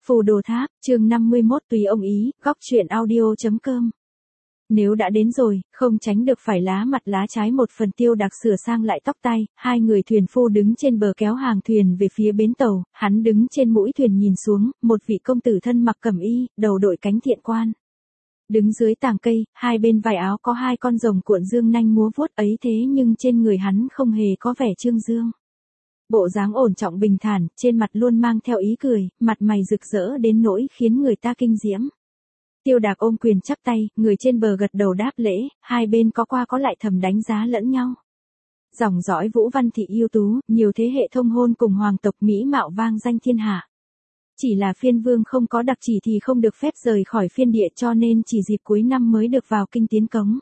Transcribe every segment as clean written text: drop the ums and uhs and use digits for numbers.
Phù Đồ Tháp, chương 51 tùy ông ý, góc truyện audio.com. Nếu đã đến rồi, không tránh được phải lá mặt lá trái một phần. Tiêu Đạc sửa sang lại tóc tai, hai người thuyền phu đứng trên bờ kéo hàng thuyền về phía bến tàu, hắn đứng trên mũi thuyền nhìn xuống, một vị công tử thân mặc cẩm y, đầu đội cánh thiện quan. Đứng dưới tàng cây, hai bên vai áo có hai con rồng cuộn dương nanh múa vuốt ấy thế nhưng trên người hắn không hề có vẻ trương dương. Bộ dáng ổn trọng bình thản, trên mặt luôn mang theo ý cười, mặt mày rực rỡ đến nỗi khiến người ta kinh diễm. Tiêu Đạc ôm quyền chắp tay, người trên bờ gật đầu đáp lễ, hai bên có qua có lại thầm đánh giá lẫn nhau. Dòng dõi Vũ Văn thị ưu tú, nhiều thế hệ thông hôn cùng hoàng tộc mỹ mạo vang danh thiên hạ. Chỉ là phiên vương không có đặc chỉ thì không được phép rời khỏi phiên địa, cho nên chỉ dịp cuối năm mới được vào kinh tiến cống.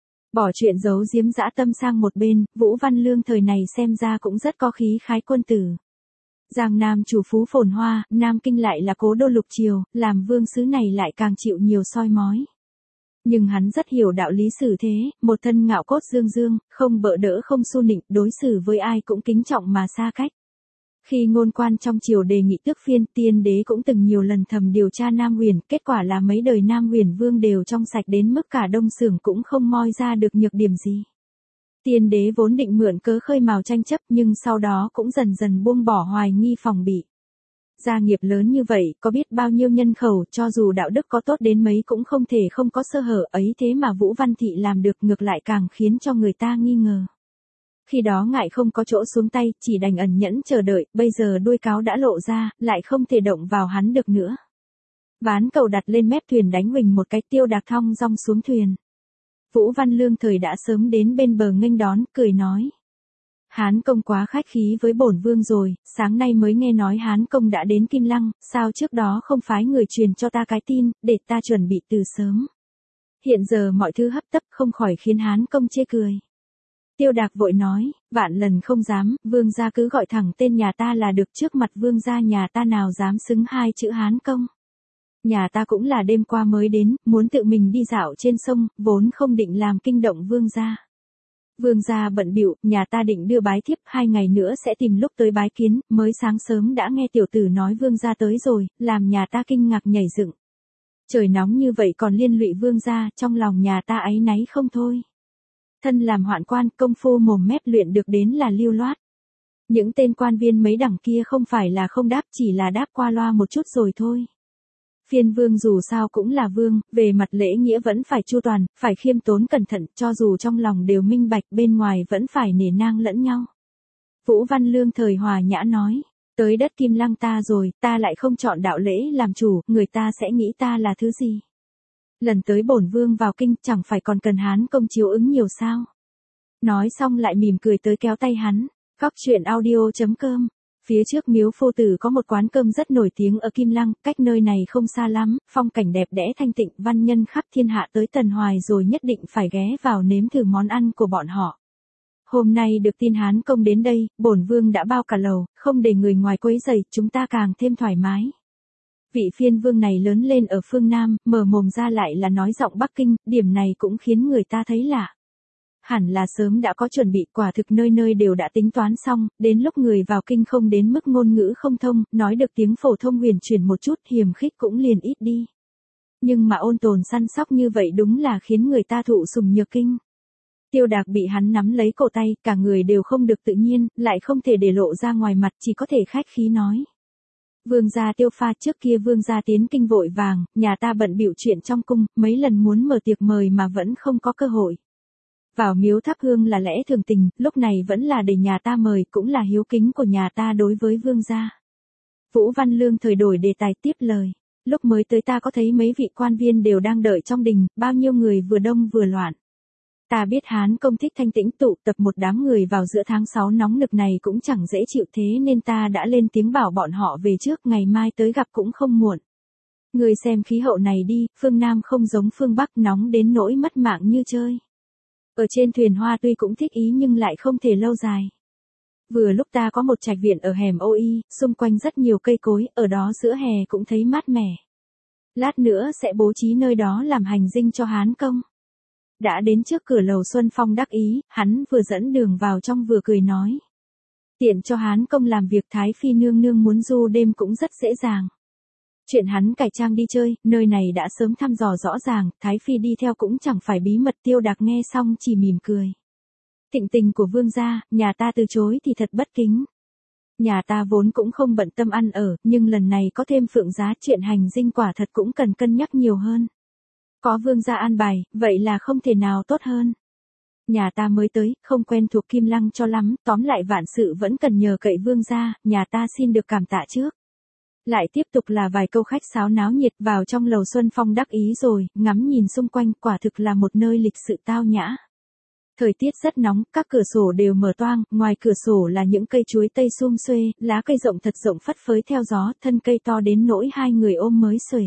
Bỏ chuyện giấu giếm dã tâm sang một bên, Vũ Văn Lương thời này xem ra cũng rất có khí khái quân tử. Giang Nam chủ phú phồn hoa, Nam Kinh lại là cố đô lục triều, làm vương xứ này lại càng chịu nhiều soi mói. Nhưng hắn rất hiểu đạo lý xử thế, một thân ngạo cốt dương dương, không bợ đỡ không xu nịnh, đối xử với ai cũng kính trọng mà xa cách. Khi ngôn quan trong triều đề nghị tước phiên, tiên đế cũng từng nhiều lần thầm điều tra Nam Huyền, kết quả là mấy đời Nam Huyền vương đều trong sạch đến mức cả Đông Xưởng cũng không moi ra được nhược điểm gì. Tiên đế vốn định mượn cớ khơi mào tranh chấp nhưng sau đó cũng dần dần buông bỏ hoài nghi phòng bị. Gia nghiệp lớn như vậy, có biết bao nhiêu nhân khẩu, cho dù đạo đức có tốt đến mấy cũng không thể không có sơ hở ấy, thế mà Vũ Văn thị làm được, ngược lại càng khiến cho người ta nghi ngờ. Khi đó ngại không có chỗ xuống tay, chỉ đành ẩn nhẫn chờ đợi, bây giờ đuôi cáo đã lộ ra, lại không thể động vào hắn được nữa. Ván cầu đặt lên mép thuyền đánh huỳnh một cái, Tiêu Đạc thong dong xuống thuyền. Vũ Văn Lương thời đã sớm đến bên bờ nghênh đón, cười nói. Hán công quá khách khí với bổn vương rồi, sáng nay mới nghe nói Hán công đã đến Kim Lăng, sao trước đó không phái người truyền cho ta cái tin, để ta chuẩn bị từ sớm. Hiện giờ mọi thứ hấp tấp không khỏi khiến Hán công chê cười. Tiêu Đạc vội nói, vạn lần không dám, vương gia cứ gọi thẳng tên nhà ta là được, trước mặt vương gia nhà ta nào dám xứng hai chữ Hán công. Nhà ta cũng là đêm qua mới đến, muốn tự mình đi dạo trên sông, vốn không định làm kinh động vương gia. Vương gia bận bịu, nhà ta định đưa bái thiếp, 2 ngày nữa sẽ tìm lúc tới bái kiến, mới sáng sớm đã nghe tiểu tử nói vương gia tới rồi, làm nhà ta kinh ngạc nhảy dựng. Trời nóng như vậy còn liên lụy vương gia, trong lòng nhà ta áy náy không thôi. Thân làm hoạn quan, công phu mồm mép luyện được đến là lưu loát. Những tên quan viên mấy đẳng kia không phải là không đáp, chỉ là đáp qua loa một chút rồi thôi. Phiên vương dù sao cũng là vương, về mặt lễ nghĩa vẫn phải chu toàn, phải khiêm tốn cẩn thận, cho dù trong lòng đều minh bạch, bên ngoài vẫn phải nể nang lẫn nhau. Vũ Văn Lương thời hòa nhã nói, tới đất Kim Lăng ta rồi, ta lại không chọn đạo lễ làm chủ, người ta sẽ nghĩ ta là thứ gì? Lần tới bổn vương vào kinh, chẳng phải còn cần Hán công chiếu ứng nhiều sao? Nói xong lại mỉm cười tới kéo tay hắn. Góc truyện audio.com. Phía trước miếu Phu Tử có một quán cơm rất nổi tiếng ở Kim Lăng, cách nơi này không xa lắm, phong cảnh đẹp đẽ thanh tịnh, văn nhân khắp thiên hạ tới Tần Hoài rồi nhất định phải ghé vào nếm thử món ăn của bọn họ. Hôm nay được tin Hán công đến đây, bổn vương đã bao cả lầu, không để người ngoài quấy rầy, chúng ta càng thêm thoải mái. Vị phiên vương này lớn lên ở phương Nam, mở mồm ra lại là nói giọng Bắc Kinh, điểm này cũng khiến người ta thấy lạ. Hẳn là sớm đã có chuẩn bị, quả thực nơi nơi đều đã tính toán xong, đến lúc người vào kinh không đến mức ngôn ngữ không thông, nói được tiếng phổ thông huyền chuyển một chút, hiềm khích cũng liền ít đi. Nhưng mà ôn tồn săn sóc như vậy đúng là khiến người ta thụ sùng nhược kinh. Tiêu Đạc bị hắn nắm lấy cổ tay, cả người đều không được tự nhiên, lại không thể để lộ ra ngoài mặt, chỉ có thể khách khí nói. Vương gia Tiêu Pha, trước kia vương gia tiến kinh vội vàng, nhà ta bận bịu chuyện trong cung, mấy lần muốn mở tiệc mời mà vẫn không có cơ hội. Vào miếu thắp hương là lẽ thường tình, lúc này vẫn là để nhà ta mời, cũng là hiếu kính của nhà ta đối với vương gia. Vũ Văn Lương thời đổi đề tài tiếp lời. Lúc mới tới ta có thấy mấy vị quan viên đều đang đợi trong đình, bao nhiêu người vừa đông vừa loạn. Ta biết Hán công thích thanh tĩnh, tụ tập một đám người vào giữa tháng 6 nóng nực này cũng chẳng dễ chịu, thế nên ta đã lên tiếng bảo bọn họ về trước, ngày mai tới gặp cũng không muộn. Người xem khí hậu này đi, phương Nam không giống phương Bắc, nóng đến nỗi mất mạng như chơi. Ở trên thuyền hoa tuy cũng thích ý nhưng lại không thể lâu dài. Vừa lúc ta có một trạch viện ở hẻm Ô Y, xung quanh rất nhiều cây cối, ở đó giữa hè cũng thấy mát mẻ. Lát nữa sẽ bố trí nơi đó làm hành dinh cho Hán công. Đã đến trước cửa lầu Xuân Phong đắc ý, hắn vừa dẫn đường vào trong vừa cười nói. Tiện cho Hán công làm việc, Thái Phi nương nương muốn du đêm cũng rất dễ dàng. Chuyện hắn cải trang đi chơi, nơi này đã sớm thăm dò rõ ràng, Thái Phi đi theo cũng chẳng phải bí mật. Tiêu Đạc nghe xong chỉ mỉm cười. Thịnh tình của vương gia, nhà ta từ chối thì thật bất kính. Nhà ta vốn cũng không bận tâm ăn ở, nhưng lần này có thêm Phượng Giá, chuyện hành dinh quả thật cũng cần cân nhắc nhiều hơn. Có vương gia an bài, vậy là không thể nào tốt hơn. Nhà ta mới tới, không quen thuộc Kim Lăng cho lắm, tóm lại vạn sự vẫn cần nhờ cậy vương gia, nhà ta xin được cảm tạ trước. Lại tiếp tục là vài câu khách sáo náo nhiệt. Vào trong lầu Xuân Phong đắc ý rồi, ngắm nhìn xung quanh, quả thực là một nơi lịch sự tao nhã. Thời tiết rất nóng, các cửa sổ đều mở toang, ngoài cửa sổ là những cây chuối tây sum xuê, lá cây rộng thật rộng phất phới theo gió, thân cây to đến nỗi hai người ôm mới xuể.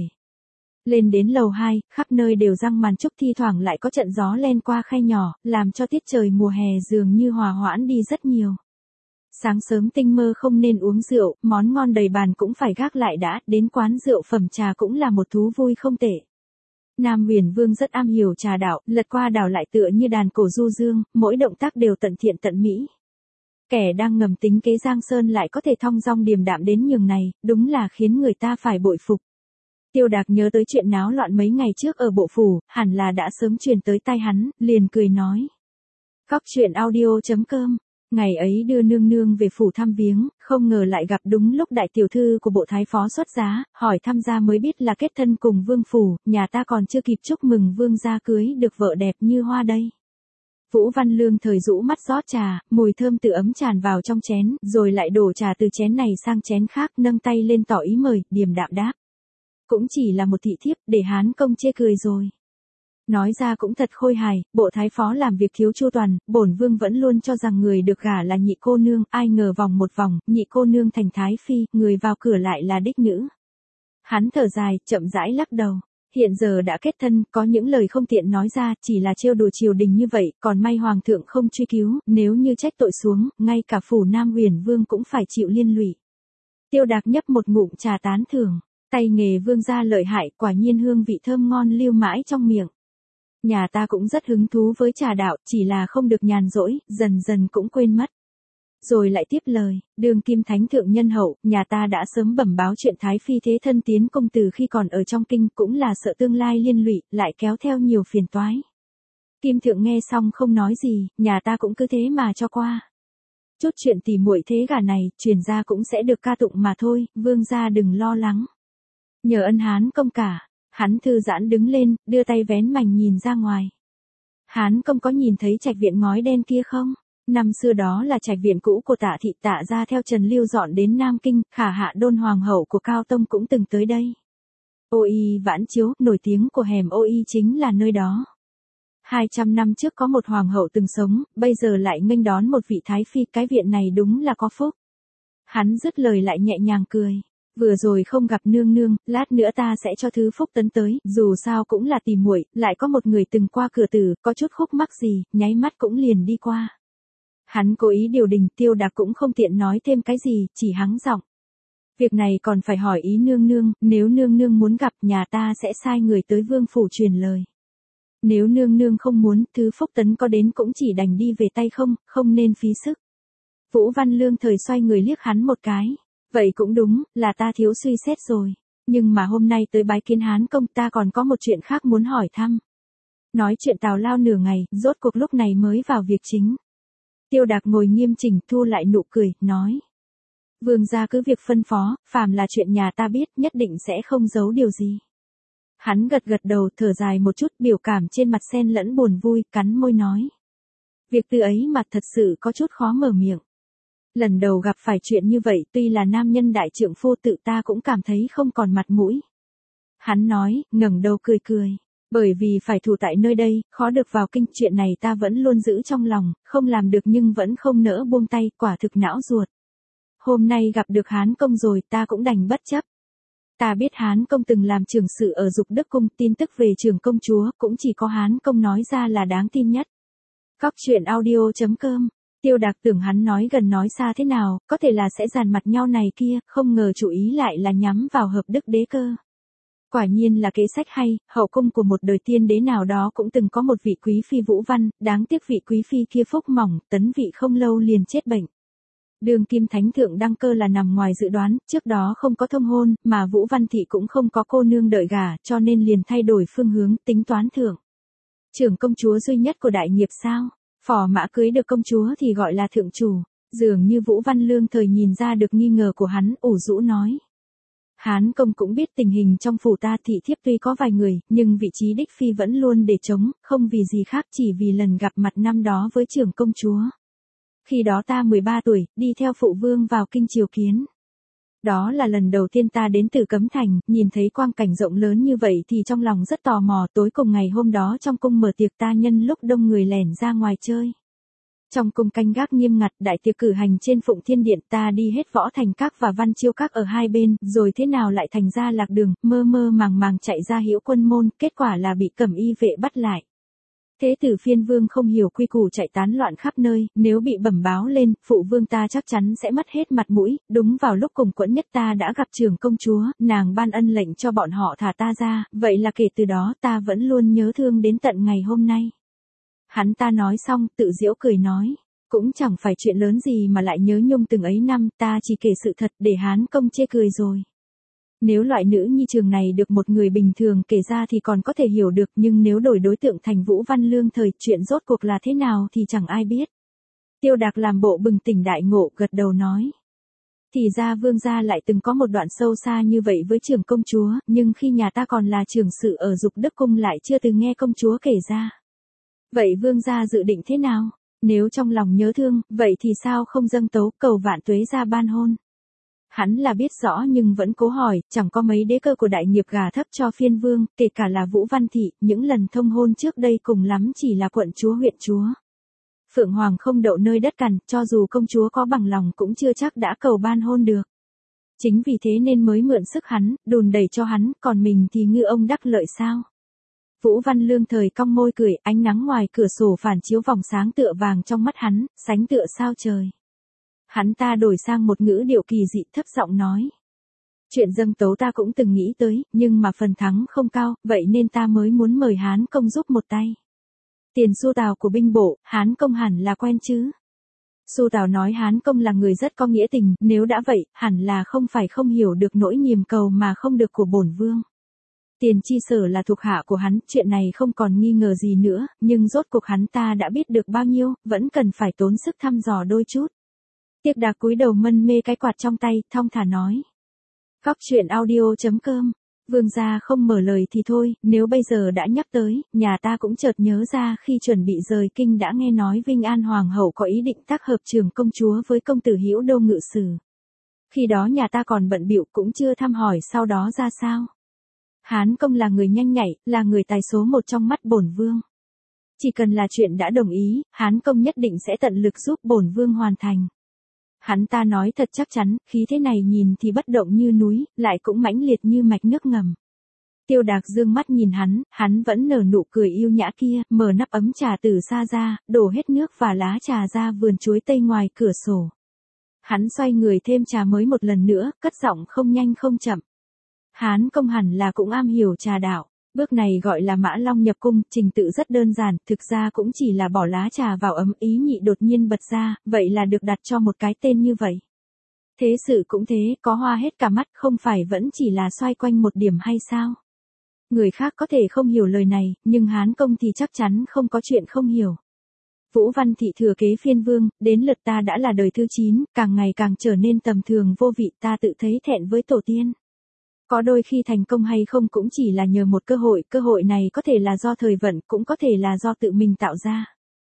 Lên đến lầu 2, khắp nơi đều răng màn trúc, thi thoảng lại có trận gió len qua khe nhỏ, làm cho tiết trời mùa hè dường như hòa hoãn đi rất nhiều. Sáng sớm tinh mơ không nên uống rượu, món ngon đầy bàn cũng phải gác lại đã, đến quán rượu phẩm trà cũng là một thú vui không tệ. Nam Huyền Vương rất am hiểu trà đạo, lật qua đảo lại tựa như đàn cổ du dương, mỗi động tác đều tận thiện tận mỹ. Kẻ đang ngầm tính kế Giang Sơn lại có thể thong dong điềm đạm đến nhường này, đúng là khiến người ta phải bội phục. Tiêu Đạc nhớ tới chuyện náo loạn mấy ngày trước ở bộ phủ, hẳn là đã sớm truyền tới tai hắn, liền cười nói. Góc chuyện audio.com. Ngày ấy đưa nương nương về phủ thăm viếng, không ngờ lại gặp đúng lúc đại tiểu thư của bộ thái phó xuất giá, hỏi thăm gia mới biết là kết thân cùng vương phủ, nhà ta còn chưa kịp chúc mừng vương gia cưới được vợ đẹp như hoa đây. Vũ Văn Lương thời rũ mắt rót trà, mùi thơm từ ấm tràn vào trong chén, rồi lại đổ trà từ chén này sang chén khác, nâng tay lên tỏ ý mời, điềm đạm đáp. Cũng chỉ là một thị thiếp, để Hán công chê cười rồi. Nói ra cũng thật khôi hài, bộ thái phó làm việc thiếu chu toàn, bổn vương vẫn luôn cho rằng người được gả là nhị cô nương, ai ngờ vòng một vòng, nhị cô nương thành thái phi, người vào cửa lại là đích nữ. Hắn thở dài, chậm rãi lắc đầu. Hiện giờ đã kết thân, có những lời không tiện nói ra, chỉ là trêu đùa triều đình như vậy, còn may hoàng thượng không truy cứu, nếu như trách tội xuống, ngay cả phủ Nam Huyền Vương cũng phải chịu liên lụy. Tiêu Đạc nhấp một ngụm trà tán thưởng, tay nghề vương gia lợi hại, quả nhiên hương vị thơm ngon lưu mãi trong miệng. Nhà ta cũng rất hứng thú với trà đạo, chỉ là không được nhàn rỗi, dần dần cũng quên mất. Rồi lại tiếp lời, đương kim thánh thượng nhân hậu, nhà ta đã sớm bẩm báo chuyện thái phi thế thân tiến công từ khi còn ở trong kinh, cũng là sợ tương lai liên lụy, lại kéo theo nhiều phiền toái. Kim thượng nghe xong không nói gì, nhà ta cũng cứ thế mà cho qua. Chút chuyện tỉ muội thế gả này, truyền ra cũng sẽ được ca tụng mà thôi, vương gia đừng lo lắng. Nhờ ân Hán công cả. Hắn thư giãn đứng lên, đưa tay vén mành nhìn ra ngoài. Hán công có nhìn thấy trạch viện ngói đen kia không? Năm xưa đó là trạch viện cũ của Tạ thị, Tạ gia theo Trần Lưu dọn đến Nam Kinh, Khả Hạ Đôn hoàng hậu của Cao Tông cũng từng tới đây. Ô Y Vãn Chiếu, nổi tiếng của hẻm Ô Y chính là nơi đó. 200 năm trước có một hoàng hậu từng sống, bây giờ lại nghênh đón một vị thái phi, cái viện này đúng là có phúc. Hắn dứt lời lại nhẹ nhàng cười. Vừa rồi không gặp nương nương, lát nữa ta sẽ cho thứ phúc tấn tới, dù sao cũng là tỉ muội, lại có một người từng qua cửa tử, có chút khúc mắc gì, nháy mắt cũng liền đi qua. Hắn cố ý điều đình, Tiêu Đạc cũng không tiện nói thêm cái gì, chỉ hắng giọng. Việc này còn phải hỏi ý nương nương, nếu nương nương muốn gặp nhà ta sẽ sai người tới vương phủ truyền lời. Nếu nương nương không muốn, thứ phúc tấn có đến cũng chỉ đành đi về tay không, không nên phí sức. Vũ Văn Lương thời xoay người liếc hắn một cái. Vậy cũng đúng, là ta thiếu suy xét rồi. Nhưng mà hôm nay tới bái kiến Hán công, ta còn có một chuyện khác muốn hỏi thăm. Nói chuyện tào lao nửa ngày, rốt cuộc lúc này mới vào việc chính. Tiêu Đạc ngồi nghiêm chỉnh, thu lại nụ cười, nói. Vương gia cứ việc phân phó, phàm là chuyện nhà ta biết, nhất định sẽ không giấu điều gì. Hắn gật gật đầu, thở dài một chút, biểu cảm trên mặt xen lẫn buồn vui, cắn môi nói. Việc tư ấy mà thật sự có chút khó mở miệng. Lần đầu gặp phải chuyện như vậy, tuy là nam nhân đại trượng phu, tự ta cũng cảm thấy không còn mặt mũi. Hắn nói, ngẩng đầu cười cười. Bởi vì phải thủ tại nơi đây, khó được vào kinh, chuyện này ta vẫn luôn giữ trong lòng, không làm được nhưng vẫn không nỡ buông tay, quả thực não ruột. Hôm nay gặp được Hán công rồi, ta cũng đành bất chấp. Ta biết Hán công từng làm trưởng sự ở Dục Đức cung, tin tức về trưởng công chúa, cũng chỉ có Hán công nói ra là đáng tin nhất. Góc chuyện audio.com. Tiêu Đạc tưởng hắn nói gần nói xa thế nào, có thể là sẽ giàn mặt nhau này kia, không ngờ chủ ý lại là nhắm vào Hợp Đức đế cơ. Quả nhiên là kế sách hay, hậu cung của một đời tiên đế nào đó cũng từng có một vị quý phi Vũ Văn, đáng tiếc vị quý phi kia phúc mỏng, tấn vị không lâu liền chết bệnh. Đương kim thánh thượng đăng cơ là nằm ngoài dự đoán, trước đó không có thông hôn, mà Vũ Văn Thị cũng không có cô nương đợi gả, cho nên liền thay đổi phương hướng, tính toán thượng. Trưởng công chúa duy nhất của đại nghiệp sao? Phò mã cưới được công chúa thì gọi là thượng chủ. Dường như Vũ Văn Lương thời nhìn ra được nghi ngờ của hắn, ủ rũ nói. Hán công cũng biết tình hình trong phủ ta thị thiếp tuy có vài người, nhưng vị trí đích phi vẫn luôn để trống, không vì gì khác chỉ vì lần gặp mặt năm đó với trưởng công chúa. Khi đó ta 13 tuổi, đi theo phụ vương vào kinh triều kiến. Đó là lần đầu tiên ta đến từ Cấm Thành, nhìn thấy quang cảnh rộng lớn như vậy thì trong lòng rất tò mò. Tối cùng ngày hôm đó trong cung mở tiệc ta nhân lúc đông người lẻn ra ngoài chơi. Trong cung canh gác nghiêm ngặt, đại tiệc cử hành trên Phụng Thiên Điện, ta đi hết Võ Thành Các và Văn Chiêu Các ở hai bên, rồi thế nào lại thành ra lạc đường, mơ mơ màng màng chạy ra Hữu Quân môn, kết quả là bị cẩm y vệ bắt lại. Thế tử Phiên Vương không hiểu quy củ chạy tán loạn khắp nơi, nếu bị bẩm báo lên, phụ vương ta chắc chắn sẽ mất hết mặt mũi. Đúng vào lúc cùng quẫn nhất ta đã gặp trưởng công chúa, nàng ban ân lệnh cho bọn họ thả ta ra, vậy là kể từ đó ta vẫn luôn nhớ thương đến tận ngày hôm nay. Hắn ta nói xong, tự giễu cười nói, cũng chẳng phải chuyện lớn gì mà lại nhớ nhung từng ấy năm, ta chỉ kể sự thật để Hán công chê cười rồi. Nếu loại nữ nhi trường này được một người bình thường kể ra thì còn có thể hiểu được, nhưng nếu đổi đối tượng thành Vũ Văn Lương thời, chuyện rốt cuộc là thế nào thì chẳng ai biết. Tiêu Đạc làm bộ bừng tỉnh đại ngộ, gật đầu nói. Thì ra vương gia lại từng có một đoạn sâu xa như vậy với trưởng công chúa, nhưng khi nhà ta còn là trưởng sự ở Dục Đức Cung lại chưa từng nghe công chúa kể ra. Vậy vương gia dự định thế nào? Nếu trong lòng nhớ thương, vậy thì sao không dâng tấu cầu vạn tuế ra ban hôn? Hắn là biết rõ nhưng vẫn cố hỏi, chẳng có mấy đế cơ của đại nghiệp gả thấp cho Phiên Vương, kể cả là Vũ Văn Thị, những lần thông hôn trước đây cùng lắm chỉ là quận chúa huyện chúa. Phượng Hoàng không đậu nơi đất cằn, cho dù công chúa có bằng lòng cũng chưa chắc đã cầu ban hôn được. Chính vì thế nên mới mượn sức hắn, đùn đẩy cho hắn, còn mình thì ngư ông đắc lợi sao? Vũ Văn Lương thời cong môi cười, ánh nắng ngoài cửa sổ phản chiếu vòng sáng tựa vàng trong mắt hắn, sánh tựa sao trời. Hắn ta đổi sang một ngữ điệu kỳ dị, thấp giọng nói. Chuyện dâng tấu ta cũng từng nghĩ tới, nhưng mà phần thắng không cao, vậy nên ta mới muốn mời Hán công giúp một tay. Tiền Xu Tào của binh bộ, Hán công hẳn là quen chứ. Xu Tào nói Hán công là người rất có nghĩa tình, nếu đã vậy, hẳn là không phải không hiểu được nỗi niềm cầu mà không được của bổn vương. Tiền Chi Sở là thuộc hạ của hắn, chuyện này không còn nghi ngờ gì nữa, nhưng rốt cuộc hắn ta đã biết được bao nhiêu, vẫn cần phải tốn sức thăm dò đôi chút. Tiếc Đạc cúi đầu mân mê cái quạt trong tay, thong thả nói. Góc truyện audio.com, vương gia không mở lời thì thôi, nếu bây giờ đã nhắc tới, nhà ta cũng chợt nhớ ra khi chuẩn bị rời kinh đã nghe nói Vinh An Hoàng hậu có ý định tác hợp trưởng công chúa với công tử Hữu Đô ngự sử. Khi đó nhà ta còn bận bịu cũng chưa thăm hỏi sau đó ra sao. Hán công là người nhanh nhạy, là người tài số một trong mắt bổn vương. Chỉ cần là chuyện đã đồng ý, Hán công nhất định sẽ tận lực giúp bổn vương hoàn thành. Hắn ta nói thật chắc chắn, khí thế này nhìn thì bất động như núi, lại cũng mãnh liệt như mạch nước ngầm. Tiêu Đạc dương mắt nhìn hắn vẫn nở nụ cười yêu nhã kia, mở nắp ấm trà từ xa ra, đổ hết nước và lá trà ra vườn chuối tây ngoài cửa sổ. Hắn xoay người thêm trà mới một lần nữa, cất giọng không nhanh không chậm. Hán công hẳn là cũng am hiểu trà đạo. Bước này gọi là Mã Long nhập cung, trình tự rất đơn giản, thực ra cũng chỉ là bỏ lá trà vào ấm. Ý nhị đột nhiên bật ra, vậy là được đặt cho một cái tên như vậy. Thế sự cũng thế, có hoa hết cả mắt, không phải vẫn chỉ là xoay quanh một điểm hay sao? Người khác có thể không hiểu lời này, nhưng Hán công thì chắc chắn không có chuyện không hiểu. Vũ Văn Thị thừa kế Phiên Vương, đến lượt ta đã là đời thứ 9, càng ngày càng trở nên tầm thường vô vị, ta tự thấy thẹn với tổ tiên. Có đôi khi thành công hay không cũng chỉ là nhờ một cơ hội này có thể là do thời vận, cũng có thể là do tự mình tạo ra.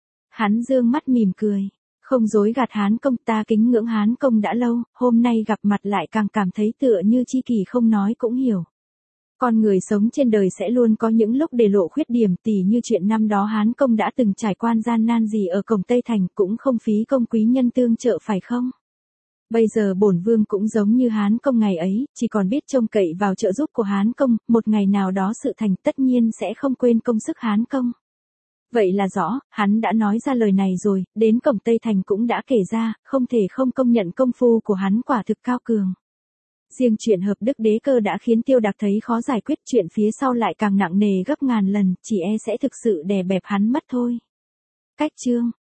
Hắn dương mắt mỉm cười, không dối gạt Hán công, ta kính ngưỡng Hán công đã lâu, hôm nay gặp mặt lại càng cảm thấy tựa như tri kỷ không nói cũng hiểu. Con người sống trên đời sẽ luôn có những lúc để lộ khuyết điểm, tỉ như chuyện năm đó Hán công đã từng trải qua gian nan gì ở cổng Tây Thành, cũng không phí công quý nhân tương trợ phải không? Bây giờ bổn vương cũng giống như Hán công ngày ấy, chỉ còn biết trông cậy vào trợ giúp của Hán công, một ngày nào đó sự thành tất nhiên sẽ không quên công sức Hán công. Vậy là rõ, hắn đã nói ra lời này rồi, đến cổng Tây Thành cũng đã kể ra, không thể không công nhận công phu của hắn quả thực cao cường. Riêng chuyện hợp đức đế cơ đã khiến Tiêu Đạc thấy khó giải quyết, chuyện phía sau lại càng nặng nề gấp ngàn lần, chỉ e sẽ thực sự đè bẹp hắn mất thôi. Cách chương